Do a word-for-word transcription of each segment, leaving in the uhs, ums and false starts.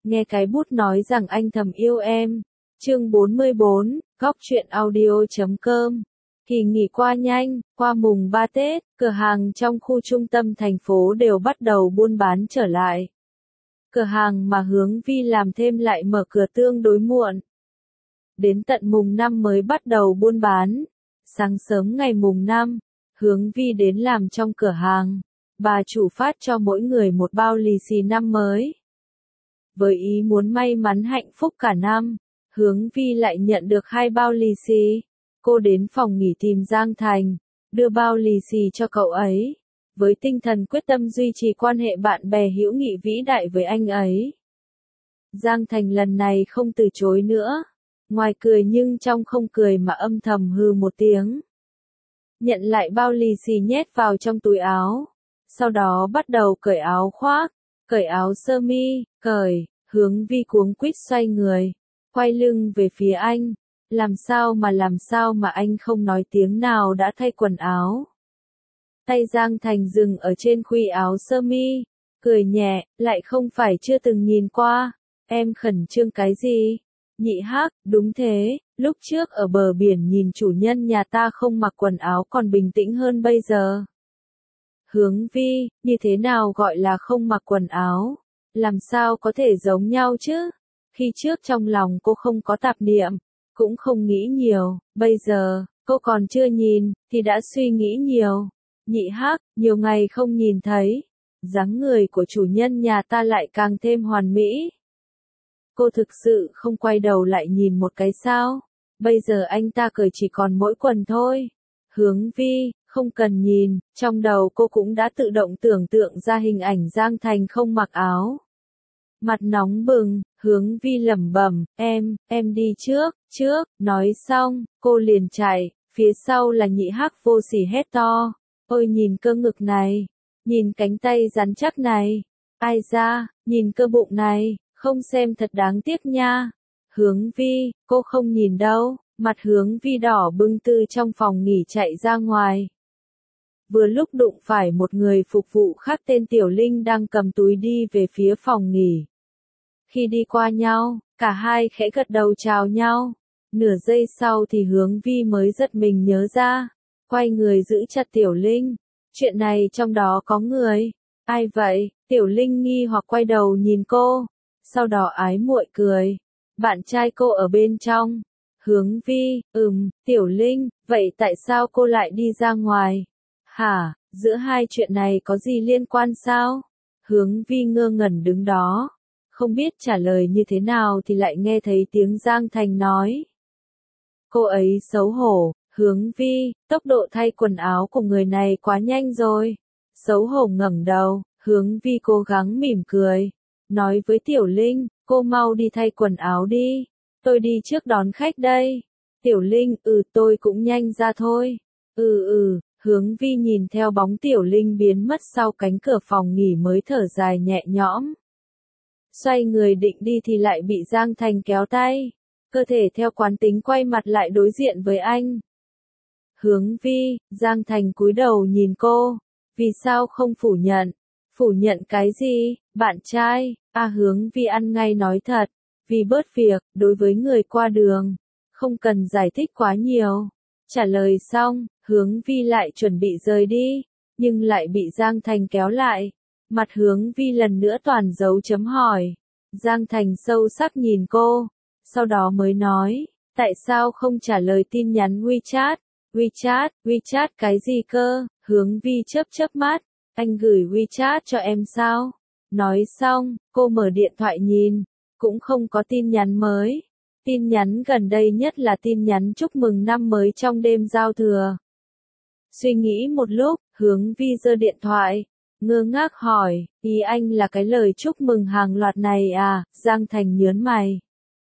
nghe cái bút nói rằng anh thầm yêu em. Chương bốn mươi bốn, góc truyện audio chấm com. Kỳ nghỉ qua nhanh, qua mùng ba Tết, cửa hàng trong khu trung tâm thành phố đều bắt đầu buôn bán trở lại. Cửa hàng mà Hướng Vi làm thêm lại mở cửa tương đối muộn. Đến tận mùng năm mới bắt đầu buôn bán. Sáng sớm ngày mùng năm, Hướng Vi đến làm trong cửa hàng. Bà chủ phát cho mỗi người một bao lì xì năm mới. Với ý muốn may mắn hạnh phúc cả năm, Hướng Vi lại nhận được hai bao lì xì. Cô đến phòng nghỉ tìm Giang Thành, đưa bao lì xì cho cậu ấy, với tinh thần quyết tâm duy trì quan hệ bạn bè hữu nghị vĩ đại với anh ấy. Giang Thành lần này không từ chối nữa, ngoài cười nhưng trong không cười mà âm thầm hừ một tiếng. Nhận lại bao lì xì nhét vào trong túi áo, sau đó bắt đầu cởi áo khoác, cởi áo sơ mi, cởi, Hướng Vi cuống quýt xoay người, quay lưng về phía anh. Làm sao mà làm sao mà anh không nói tiếng nào đã thay quần áo. Tay Giang Thành dừng ở trên khuy áo sơ mi, cười nhẹ, lại không phải chưa từng nhìn qua. Em khẩn trương cái gì? Nhị Hắc, đúng thế, lúc trước ở bờ biển nhìn chủ nhân nhà ta không mặc quần áo còn bình tĩnh hơn bây giờ. Hướng Vi, như thế nào gọi là không mặc quần áo? Làm sao có thể giống nhau chứ? Khi trước trong lòng cô không có tạp niệm, cũng không nghĩ nhiều, bây giờ, cô còn chưa nhìn, thì đã suy nghĩ nhiều. Nhị Hắc, nhiều ngày không nhìn thấy, dáng người của chủ nhân nhà ta lại càng thêm hoàn mỹ. Cô thực sự không quay đầu lại nhìn một cái sao? Bây giờ anh ta cởi chỉ còn mỗi quần thôi. Hướng Vi, không cần nhìn, trong đầu cô cũng đã tự động tưởng tượng ra hình ảnh Giang Thành không mặc áo. Mặt nóng bừng, Hướng Vi lẩm bẩm, em, em đi trước, trước, nói xong, cô liền chạy, phía sau là Nhị Hắc vô sỉ hét to, ôi nhìn cơ ngực này, nhìn cánh tay rắn chắc này, ai ra, nhìn cơ bụng này, không xem thật đáng tiếc nha. Hướng Vi, cô không nhìn đâu, mặt Hướng Vi đỏ bừng từ trong phòng nghỉ chạy ra ngoài. Vừa lúc đụng phải một người phục vụ khác tên Tiểu Linh đang cầm túi đi về phía phòng nghỉ. Khi đi qua nhau, cả hai khẽ gật đầu chào nhau. Nửa giây sau thì Hướng Vi mới giật mình nhớ ra. Quay người giữ chặt Tiểu Linh. Chuyện này trong đó có người. Ai vậy? Tiểu Linh nghi hoặc quay đầu nhìn cô. Sau đó ái muội cười. Bạn trai cô ở bên trong. Hướng Vi, ừm, Tiểu Linh, vậy tại sao cô lại đi ra ngoài? Hả, giữa hai chuyện này có gì liên quan sao? Hướng Vi ngơ ngẩn đứng đó. Không biết trả lời như thế nào thì lại nghe thấy tiếng Giang Thành nói. Cô ấy xấu hổ, Hướng Vi, tốc độ thay quần áo của người này quá nhanh rồi. Xấu hổ ngẩng đầu, Hướng Vi cố gắng mỉm cười. Nói với Tiểu Linh, cô mau đi thay quần áo đi. Tôi đi trước đón khách đây. Tiểu Linh, ừ tôi cũng nhanh ra thôi. Ừ ừ, Hướng Vi nhìn theo bóng Tiểu Linh biến mất sau cánh cửa phòng nghỉ mới thở dài nhẹ nhõm. Xoay người định đi thì lại bị Giang Thành kéo tay. Cơ thể theo quán tính quay mặt lại đối diện với anh. Hướng Vi, Giang Thành cúi đầu nhìn cô. Vì sao không phủ nhận? Phủ nhận cái gì? Bạn trai? À Hướng Vi ăn ngay nói thật. Vì bớt việc, đối với người qua đường. Không cần giải thích quá nhiều. Trả lời xong, Hướng Vi lại chuẩn bị rời đi. Nhưng lại bị Giang Thành kéo lại. Mặt Hướng Vi lần nữa toàn dấu chấm hỏi. Giang Thành sâu sắc nhìn cô. Sau đó mới nói. Tại sao không trả lời tin nhắn WeChat? WeChat, WeChat cái gì cơ? Hướng Vi chớp chớp mắt. Anh gửi WeChat cho em sao? Nói xong, cô mở điện thoại nhìn. Cũng không có tin nhắn mới. Tin nhắn gần đây nhất là tin nhắn chúc mừng năm mới trong đêm giao thừa. Suy nghĩ một lúc, Hướng Vi giơ điện thoại. Ngơ ngác hỏi, ý anh là cái lời chúc mừng hàng loạt này à? Giang Thành nhớn mày.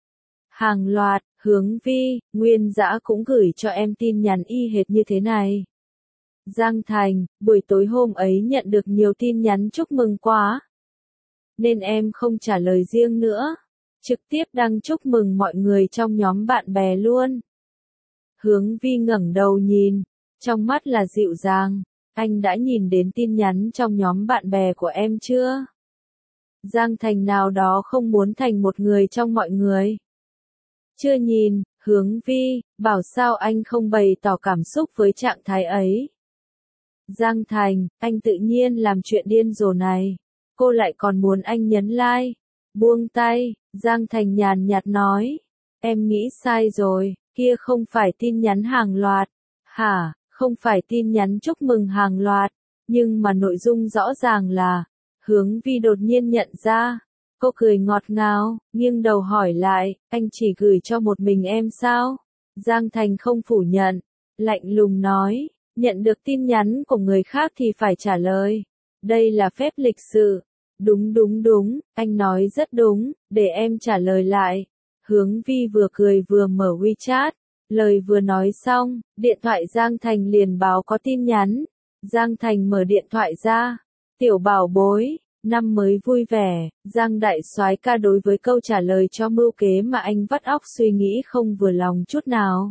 Hàng loạt, Hướng Vi, Nguyên Dã cũng gửi cho em tin nhắn y hệt như thế này. Giang Thành, buổi tối hôm ấy nhận được nhiều tin nhắn chúc mừng quá. Nên em không trả lời riêng nữa. Trực tiếp đăng chúc mừng mọi người trong nhóm bạn bè luôn. Hướng Vi ngẩng đầu nhìn, trong mắt là dịu dàng. Anh đã nhìn đến tin nhắn trong nhóm bạn bè của em chưa? Giang Thành nào đó không muốn thành một người trong mọi người. Chưa nhìn, Hướng Vi, bảo sao anh không bày tỏ cảm xúc với trạng thái ấy. Giang Thành, anh tự nhiên làm chuyện điên rồ này. Cô lại còn muốn anh nhấn like. Buông tay, Giang Thành nhàn nhạt nói. Em nghĩ sai rồi, kia không phải tin nhắn hàng loạt. Hả, không phải tin nhắn chúc mừng hàng loạt, nhưng mà nội dung rõ ràng là. Hướng Vi đột nhiên nhận ra. Cô cười ngọt ngào, nghiêng đầu hỏi lại, anh chỉ gửi cho một mình em sao? Giang Thành không phủ nhận, lạnh lùng nói, nhận được tin nhắn của người khác thì phải trả lời. Đây là phép lịch sự. Đúng đúng đúng, anh nói rất đúng, để em trả lời lại. Hướng Vi vừa cười vừa mở WeChat, lời vừa nói xong, điện thoại Giang Thành liền báo có tin nhắn. Giang Thành mở điện thoại ra, tiểu bảo bối. Năm mới vui vẻ, Giang đại soái ca đối với câu trả lời cho mưu kế mà anh vắt óc suy nghĩ không vừa lòng chút nào.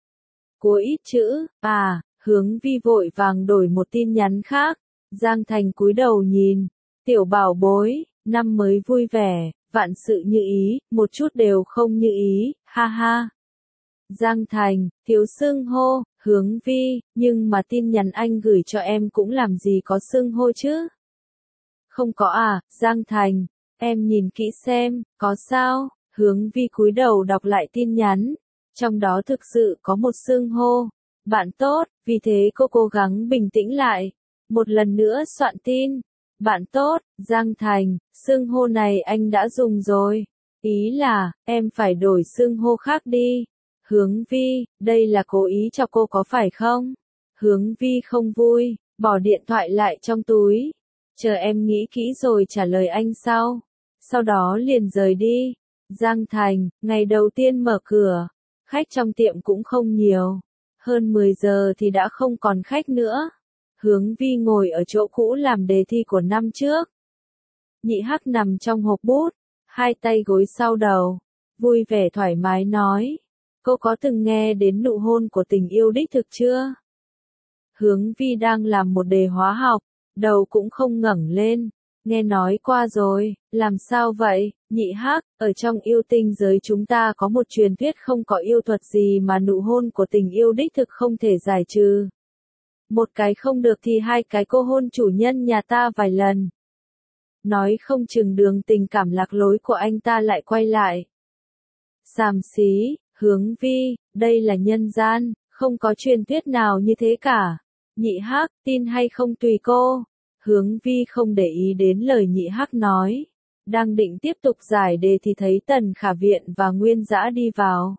Cô ít chữ, à, Hướng Vi vội vàng đổi một tin nhắn khác. Giang Thành cúi đầu nhìn, tiểu bảo bối, năm mới vui vẻ, vạn sự như ý, một chút đều không như ý, ha ha. Giang Thành, thiếu xưng hô, Hướng Vi, nhưng mà tin nhắn anh gửi cho em cũng làm gì có xưng hô chứ? Không có à, Giang Thành, em nhìn kỹ xem, có sao? Hướng Vi cúi đầu đọc lại tin nhắn, trong đó thực sự có một xưng hô, bạn tốt, vì thế cô cố gắng bình tĩnh lại, một lần nữa soạn tin, bạn tốt, Giang Thành, xưng hô này anh đã dùng rồi, ý là, em phải đổi xưng hô khác đi. Hướng Vi, đây là cố ý cho cô có phải không? Hướng Vi không vui, bỏ điện thoại lại trong túi. Chờ em nghĩ kỹ rồi trả lời anh sau. Sau đó liền rời đi. Giang Thành, ngày đầu tiên mở cửa. Khách trong tiệm cũng không nhiều. Hơn mười giờ thì đã không còn khách nữa. Hướng Vi ngồi ở chỗ cũ làm đề thi của năm trước. Nhị Hắc nằm trong hộp bút. Hai tay gối sau đầu. Vui vẻ thoải mái nói. Cô có từng nghe đến nụ hôn của tình yêu đích thực chưa? Hướng Vi đang làm một đề hóa học. Đầu cũng không ngẩng lên, nghe nói qua rồi, làm sao vậy, Nhị Hắc, ở trong yêu tinh giới chúng ta có một truyền thuyết không có yêu thuật gì mà nụ hôn của tình yêu đích thực không thể giải trừ. Một cái không được thì hai cái cô hôn chủ nhân nhà ta vài lần. Nói không chừng đường tình cảm lạc lối của anh ta lại quay lại. Xàm xí, Hướng Vi, đây là nhân gian, không có truyền thuyết nào như thế cả. Nhị Hắc, tin hay không tùy cô. Hướng Vi không để ý đến lời Nhị Hắc nói. Đang định tiếp tục giải đề thì thấy Tần Khả Viện và Nguyên Dã đi vào.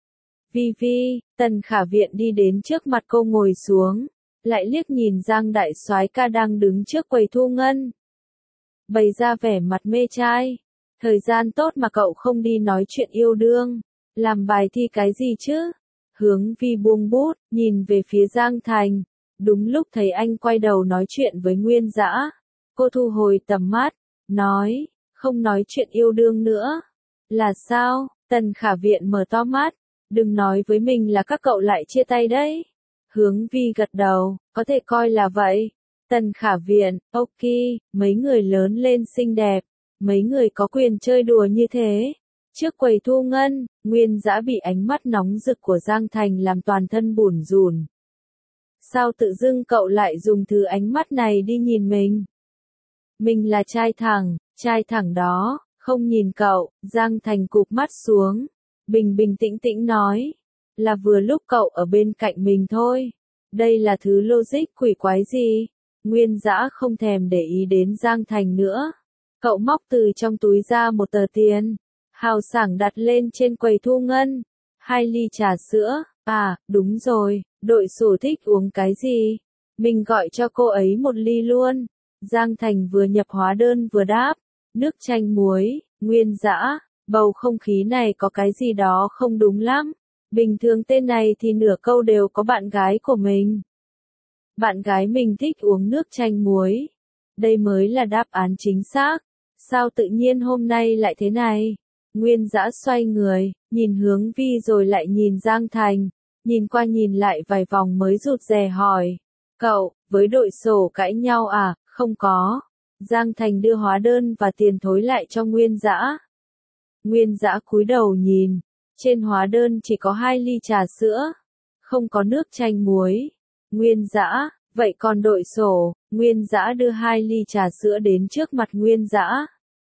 Vi Vi, Tần Khả Viện đi đến trước mặt cô ngồi xuống. Lại liếc nhìn Giang đại soái ca đang đứng trước quầy thu ngân. Bày ra vẻ mặt mê trai. Thời gian tốt mà cậu không đi nói chuyện yêu đương. Làm bài thi cái gì chứ? Hướng Vi buông bút, nhìn về phía Giang Thành. Đúng lúc thấy anh quay đầu nói chuyện với Nguyên Dã, cô thu hồi tầm mắt, nói, không nói chuyện yêu đương nữa. Là sao? Tần Khả Viện mở to mắt, đừng nói với mình là các cậu lại chia tay đấy. Hướng Vi gật đầu, có thể coi là vậy. Tần Khả Viện, ok, mấy người lớn lên xinh đẹp, mấy người có quyền chơi đùa như thế. Trước quầy thu ngân, Nguyên Dã bị ánh mắt nóng rực của Giang Thành làm toàn thân bủn rủn. Sao tự dưng cậu lại dùng thứ ánh mắt này đi nhìn mình? Mình là trai thẳng, trai thẳng đó, không nhìn cậu. Giang Thành cụp mắt xuống, bình bình tĩnh tĩnh nói, là vừa lúc cậu ở bên cạnh mình thôi. Đây là thứ logic quỷ quái gì? Nguyên Dã không thèm để ý đến Giang Thành nữa. Cậu móc từ trong túi ra một tờ tiền, hào sảng đặt lên trên quầy thu ngân. Hai ly trà sữa, à, đúng rồi, đội sổ thích uống cái gì? Mình gọi cho cô ấy một ly luôn. Giang Thành vừa nhập hóa đơn vừa đáp, nước chanh muối. Nguyên Dã, bầu không khí này có cái gì đó không đúng lắm. Bình thường tên này thì nửa câu đều có bạn gái của mình. Bạn gái mình thích uống nước chanh muối. Đây mới là đáp án chính xác. Sao tự nhiên hôm nay lại thế này? Nguyên Dã xoay người, nhìn Hướng Vi rồi lại nhìn Giang Thành, nhìn qua nhìn lại vài vòng mới rụt rè hỏi. Cậu, với đội sổ cãi nhau à? Không có. Giang Thành đưa hóa đơn và tiền thối lại cho Nguyên Dã. Nguyên Dã cúi đầu nhìn, trên hóa đơn chỉ có hai ly trà sữa, không có nước chanh muối. Nguyên Dã, vậy còn đội sổ, Nguyên Dã đưa hai ly trà sữa đến trước mặt Nguyên Dã.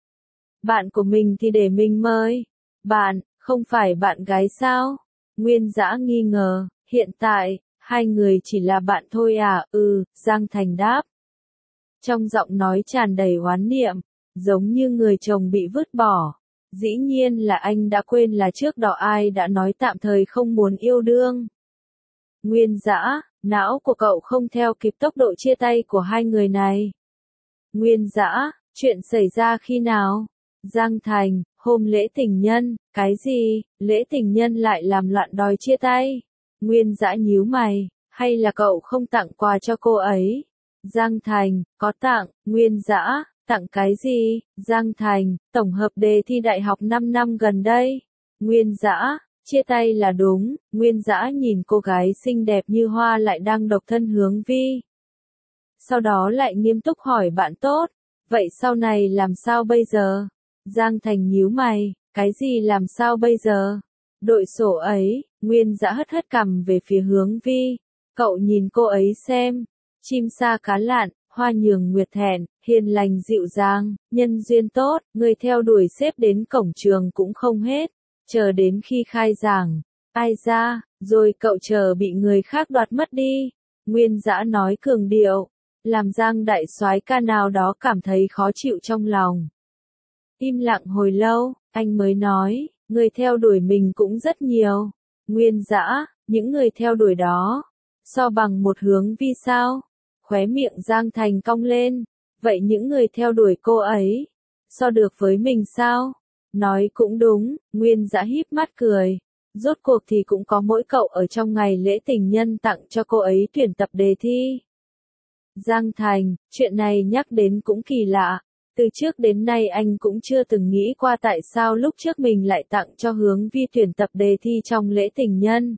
Bạn của mình thì để mình mời. Bạn, không phải bạn gái sao? Nguyên Dã nghi ngờ, hiện tại, hai người chỉ là bạn thôi à? Ừ, Giang Thành đáp. Trong giọng nói tràn đầy oán niệm, giống như người chồng bị vứt bỏ. Dĩ nhiên là anh đã quên là trước đó ai đã nói tạm thời không muốn yêu đương. Nguyên Dã, não của cậu không theo kịp tốc độ chia tay của hai người này. Nguyên Dã, chuyện xảy ra khi nào? Giang Thành, hôm lễ tình nhân. Cái gì, lễ tình nhân lại làm loạn đòi chia tay? Nguyên Dã nhíu mày, hay là cậu không tặng quà cho cô ấy? Giang Thành, có tặng. Nguyên Dã, tặng cái gì? Giang Thành, tổng hợp đề thi đại học năm năm gần đây. Nguyên Dã, chia tay là đúng. Nguyên Dã nhìn cô gái xinh đẹp như hoa lại đang độc thân Hướng Vi. Sau đó lại nghiêm túc hỏi bạn tốt, vậy sau này làm sao bây giờ? Giang Thành nhíu mày, cái gì làm sao bây giờ? Đội sổ ấy. Nguyên Dã hất hất cằm về phía Hướng Vi. Cậu nhìn cô ấy xem. Chim sa cá lặn, hoa nhường nguyệt thẹn, hiền lành dịu dàng, nhân duyên tốt, người theo đuổi xếp đến cổng trường cũng không hết. Chờ đến khi khai giảng, ai ra, rồi cậu chờ bị người khác đoạt mất đi. Nguyên Dã nói cường điệu, làm Giang đại soái ca nào đó cảm thấy khó chịu trong lòng. Im lặng hồi lâu, anh mới nói, người theo đuổi mình cũng rất nhiều. Nguyên Dã, những người theo đuổi đó, so bằng một Hướng Vi sao? Khóe miệng Giang Thành cong lên, vậy những người theo đuổi cô ấy, so được với mình sao? Nói cũng đúng, Nguyên Dã híp mắt cười. Rốt cuộc thì cũng có mỗi cậu ở trong ngày lễ tình nhân tặng cho cô ấy tuyển tập đề thi. Giang Thành, chuyện này nhắc đến cũng kỳ lạ. Từ trước đến nay anh cũng chưa từng nghĩ qua tại sao lúc trước mình lại tặng cho Hướng Vi tuyển tập đề thi trong lễ tình nhân.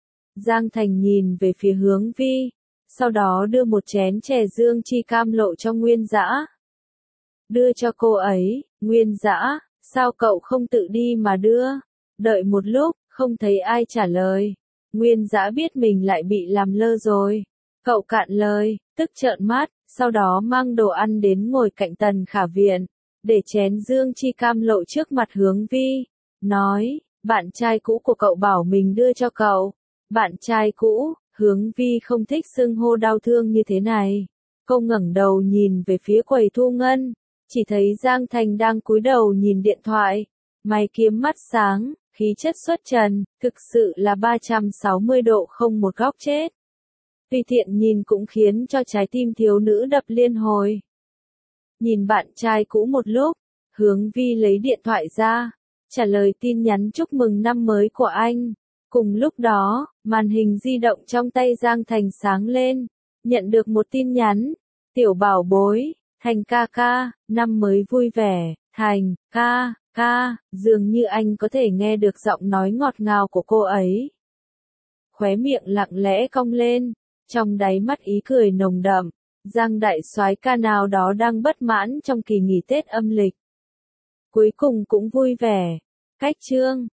Giang Thành nhìn về phía Hướng Vi, sau đó đưa một chén chè dương chi cam lộ cho Nguyên Dã. Đưa cho cô ấy. Nguyên Dã, sao cậu không tự đi mà đưa? Đợi một lúc, không thấy ai trả lời. Nguyên Dã biết mình lại bị làm lơ rồi. Cậu cạn lời, tức trợn mắt, sau đó mang đồ ăn đến ngồi cạnh Tần Khả Viện, để chén dương chi cam lộ trước mặt Hướng Vi. Nói, bạn trai cũ của cậu bảo mình đưa cho cậu. Bạn trai cũ? Hướng Vi không thích xưng hô đau thương như thế này. Cô ngẩng đầu nhìn về phía quầy thu ngân, chỉ thấy Giang Thành đang cúi đầu nhìn điện thoại, mày kiếm mắt sáng, khí chất xuất trần, thực sự là ba trăm sáu mươi độ không một góc chết. Tùy tiện nhìn cũng khiến cho trái tim thiếu nữ đập liên hồi. Nhìn bạn trai cũ một lúc, Hướng Vi lấy điện thoại ra, trả lời tin nhắn chúc mừng năm mới của anh. Cùng lúc đó, màn hình di động trong tay Giang Thành sáng lên, nhận được một tin nhắn. Tiểu bảo bối, Thành ca ca, năm mới vui vẻ. Thành, ca, ca, dường như anh có thể nghe được giọng nói ngọt ngào của cô ấy. Khóe miệng lặng lẽ cong lên, trong đáy mắt ý cười nồng đậm. Giang đại soái ca nào đó đang bất mãn trong kỳ nghỉ Tết âm lịch. Cuối cùng cũng vui vẻ. Cách chương